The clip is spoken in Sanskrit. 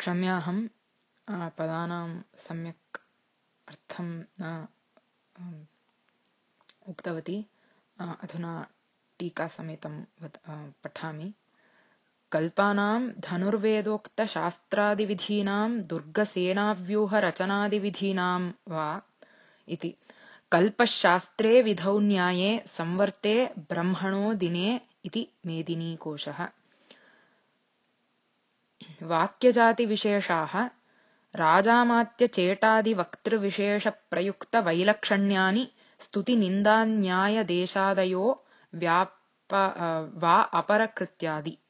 क्षम्याहं पदानां सम्यक् अर्थं न उक्तवती। अधुना टीकासमेतं पठामि। कल्पानां धनुर्वेदोक्तशास्त्रादिविधीनां दुर्गसेनाव्यूहरचनादिविधीनां वा इति। कल्पशास्त्रे विधौ न्याये संवर्ते ब्रह्मणो दिने इति मेदिनीकोशः। वाक्यजातिविशेषाः राजामात्यचेटादिवक्तृविशेषप्रयुक्तवैलक्षण्यानि स्तुतिनिन्दान्यायदेशादयो वा अपरकृत्यादि।